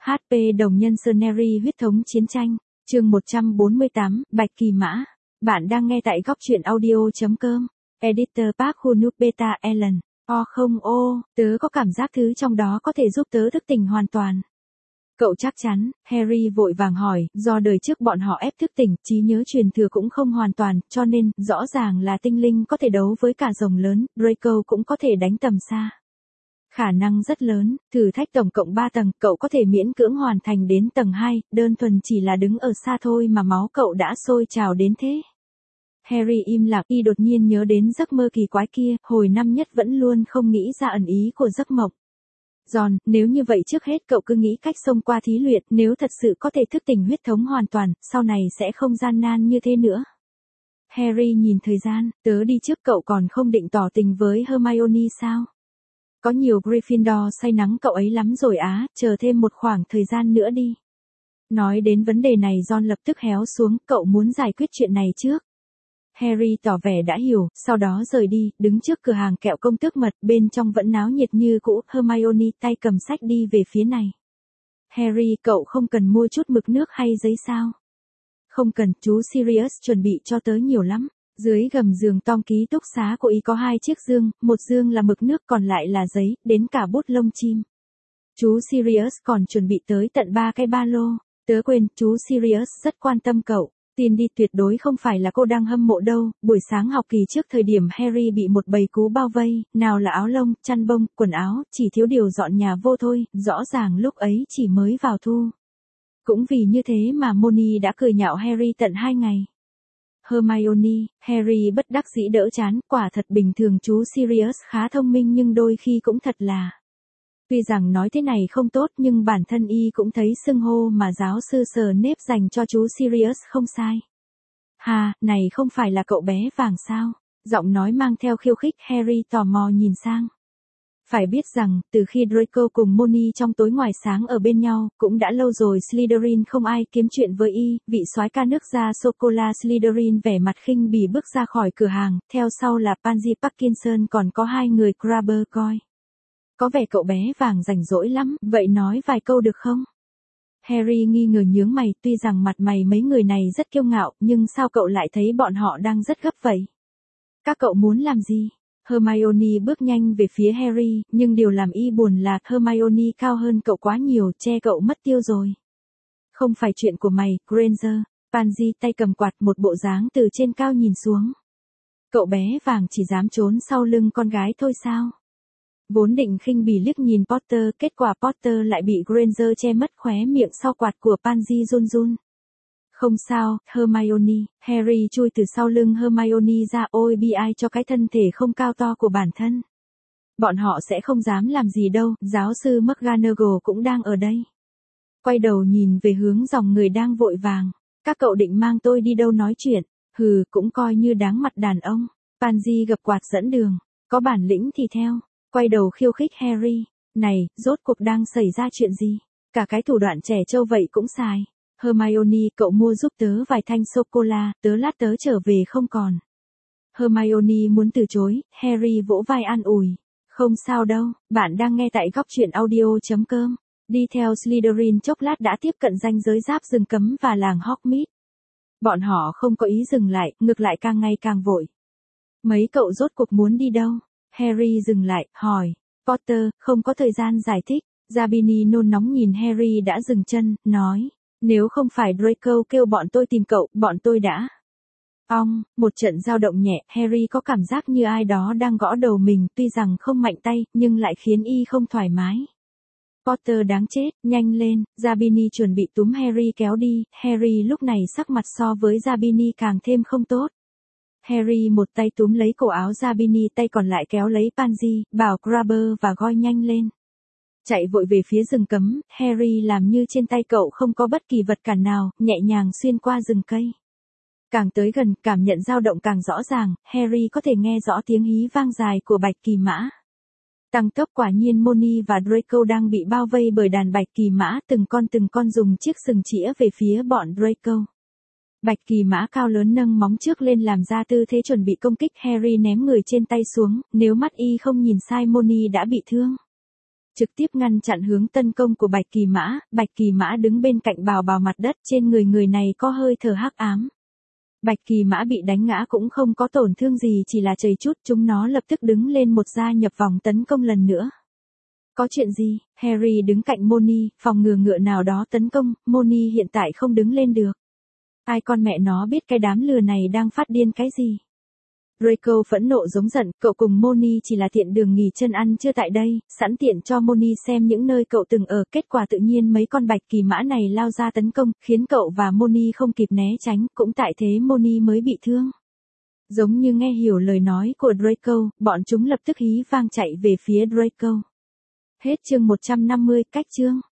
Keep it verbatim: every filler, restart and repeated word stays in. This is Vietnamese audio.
hát pê đồng nhân Scenery huyết thống chiến tranh, chương một trăm bốn mươi tám, Bạch Kỳ Mã. Bạn đang nghe tại góc truyện audio chấm com. Editor Park Hunuk Beta Ellen. O không ô, tớ có cảm giác thứ trong đó có thể giúp tớ thức tỉnh hoàn toàn. Cậu chắc chắn, Harry vội vàng hỏi, do đời trước bọn họ ép thức tỉnh, trí nhớ truyền thừa cũng không hoàn toàn, cho nên, rõ ràng là tinh linh có thể đấu với cả rồng lớn, Draco cũng có thể đánh tầm xa. Khả năng rất lớn, thử thách tổng cộng ba tầng, cậu có thể miễn cưỡng hoàn thành đến tầng hai, đơn thuần chỉ là đứng ở xa thôi mà máu cậu đã sôi trào đến thế. Harry im lặng, y đột nhiên nhớ đến giấc mơ kỳ quái kia, hồi năm nhất vẫn luôn không nghĩ ra ẩn ý của giấc mộng. John, nếu như vậy trước hết cậu cứ nghĩ cách xông qua thí luyện, nếu thật sự có thể thức tỉnh huyết thống hoàn toàn, sau này sẽ không gian nan như thế nữa. Harry nhìn thời gian, tớ đi trước, cậu còn không định tỏ tình với Hermione sao? Có nhiều Gryffindor say nắng cậu ấy lắm rồi á, chờ thêm một khoảng thời gian nữa đi. Nói đến vấn đề này John lập tức héo xuống, cậu muốn giải quyết chuyện này trước. Harry tỏ vẻ đã hiểu, sau đó rời đi, đứng trước cửa hàng kẹo công tước mật, bên trong vẫn náo nhiệt như cũ, Hermione tay cầm sách đi về phía này. Harry, cậu không cần mua chút mực nước hay giấy sao? Không cần, chú Sirius chuẩn bị cho tớ nhiều lắm. Dưới gầm giường Tom ký túc xá của ý có hai chiếc dương, một dương là mực nước còn lại là giấy, đến cả bút lông chim. Chú Sirius còn chuẩn bị tới tận ba cái ba lô. Tớ quên, chú Sirius rất quan tâm cậu. Tin đi, tuyệt đối không phải là cô đang hâm mộ đâu. Buổi sáng học kỳ trước thời điểm Harry bị một bầy cú bao vây, nào là áo lông, chăn bông, quần áo, chỉ thiếu điều dọn nhà vô thôi, rõ ràng lúc ấy chỉ mới vào thu. Cũng vì như thế mà Moni đã cười nhạo Harry tận hai ngày. Hermione, Harry bất đắc dĩ đỡ chán, quả thật bình thường chú Sirius khá thông minh nhưng đôi khi cũng thật là. Tuy rằng nói thế này không tốt nhưng bản thân y cũng thấy xưng hô mà giáo sư Snape dành cho chú Sirius không sai. Hà, này không phải là cậu bé vàng sao? Giọng nói mang theo khiêu khích, Harry tò mò nhìn sang. Phải biết rằng, từ khi Draco cùng Moni trong tối ngoài sáng ở bên nhau, cũng đã lâu rồi Slytherin không ai kiếm chuyện với y, vị soái ca nước da sô-cô-la Slytherin vẻ mặt khinh bỉ bước ra khỏi cửa hàng, theo sau là Pansy Parkinson còn có hai người Crabber coi. Có vẻ cậu bé vàng rảnh rỗi lắm, vậy nói vài câu được không? Harry nghi ngờ nhướng mày, tuy rằng mặt mày mấy người này rất kiêu ngạo, nhưng sao cậu lại thấy bọn họ đang rất gấp vậy? Các cậu muốn làm gì? Hermione bước nhanh về phía Harry, nhưng điều làm y buồn là Hermione cao hơn cậu quá nhiều, che cậu mất tiêu rồi. Không phải chuyện của mày, Granger. Pansy tay cầm quạt, một bộ dáng từ trên cao nhìn xuống. Cậu bé vàng chỉ dám trốn sau lưng con gái thôi sao? Vốn định khinh bỉ liếc nhìn Potter, kết quả Potter lại bị Granger che mất khóe miệng sau quạt của Pansy run run. Không sao, Hermione. Harry chui từ sau lưng Hermione ra, ôi bi ai cho cái thân thể không cao to của bản thân. Bọn họ sẽ không dám làm gì đâu, giáo sư McGonagall cũng đang ở đây. Quay đầu nhìn về hướng dòng người đang vội vàng. Các cậu định mang tôi đi đâu nói chuyện? Hừ, cũng coi như đáng mặt đàn ông. Pansy gập quạt dẫn đường. Có bản lĩnh thì theo. Quay đầu khiêu khích Harry. Này, rốt cuộc đang xảy ra chuyện gì? Cả cái thủ đoạn trẻ trâu vậy cũng xài. Hermione, cậu mua giúp tớ vài thanh sô-cô-la, tớ lát tớ trở về không còn. Hermione muốn từ chối, Harry vỗ vai an ủi. Không sao đâu, bạn đang nghe tại góc truyện audio chấm com. Đi theo Slytherin chốc lát đã tiếp cận ranh giới giáp rừng cấm và làng Hogsmeade. Bọn họ không có ý dừng lại, ngược lại càng ngày càng vội. Mấy cậu rốt cuộc muốn đi đâu? Harry dừng lại, hỏi. Potter, không có thời gian giải thích. Zabini nôn nóng nhìn Harry đã dừng chân, nói. Nếu không phải Draco kêu bọn tôi tìm cậu, bọn tôi đã. Ong, một trận dao động nhẹ, Harry có cảm giác như ai đó đang gõ đầu mình, tuy rằng không mạnh tay, nhưng lại khiến y không thoải mái. Potter đáng chết, nhanh lên, Zabini chuẩn bị túm Harry kéo đi, Harry lúc này sắc mặt so với Zabini càng thêm không tốt. Harry một tay túm lấy cổ áo Zabini, tay còn lại kéo lấy Pansy, bảo Crabber và Goyle nhanh lên. Chạy vội về phía rừng cấm, Harry làm như trên tay cậu không có bất kỳ vật cản nào, nhẹ nhàng xuyên qua rừng cây. Càng tới gần, cảm nhận dao động càng rõ ràng, Harry có thể nghe rõ tiếng hí vang dài của Bạch Kỳ Mã. Tăng tốc, quả nhiên Moni và Draco đang bị bao vây bởi đàn Bạch Kỳ Mã, từng con từng con dùng chiếc sừng chĩa về phía bọn Draco. Bạch Kỳ Mã cao lớn nâng móng trước lên làm ra tư thế chuẩn bị công kích, Harry ném người trên tay xuống, nếu mắt y không nhìn sai Moni đã bị thương. trực tiếp ngăn chặn hướng tấn công của Bạch Kỳ Mã. Bạch Kỳ Mã đứng bên cạnh bào bào mặt đất, trên người người này có hơi thở hắc ám. Bạch Kỳ Mã bị đánh ngã cũng không có tổn thương gì, chỉ là chầy chút. Chúng nó lập tức đứng lên một gia nhập vòng tấn công lần nữa. Có chuyện gì? Harry đứng cạnh Molly, phòng ngừa ngựa nào đó tấn công. Molly hiện tại không đứng lên được. Ai con mẹ nó biết cái đám lừa này đang phát điên cái gì? Draco phẫn nộ giống giận, cậu cùng Molly chỉ là tiện đường nghỉ chân ăn trưa tại đây, sẵn tiện cho Molly xem những nơi cậu từng ở. Kết quả tự nhiên mấy con Bạch Kỳ Mã này lao ra tấn công, khiến cậu và Molly không kịp né tránh, cũng tại thế Molly mới bị thương. Giống như nghe hiểu lời nói của Draco, bọn chúng lập tức hí vang chạy về phía Draco. Hết chương một trăm năm mươi, cách chương.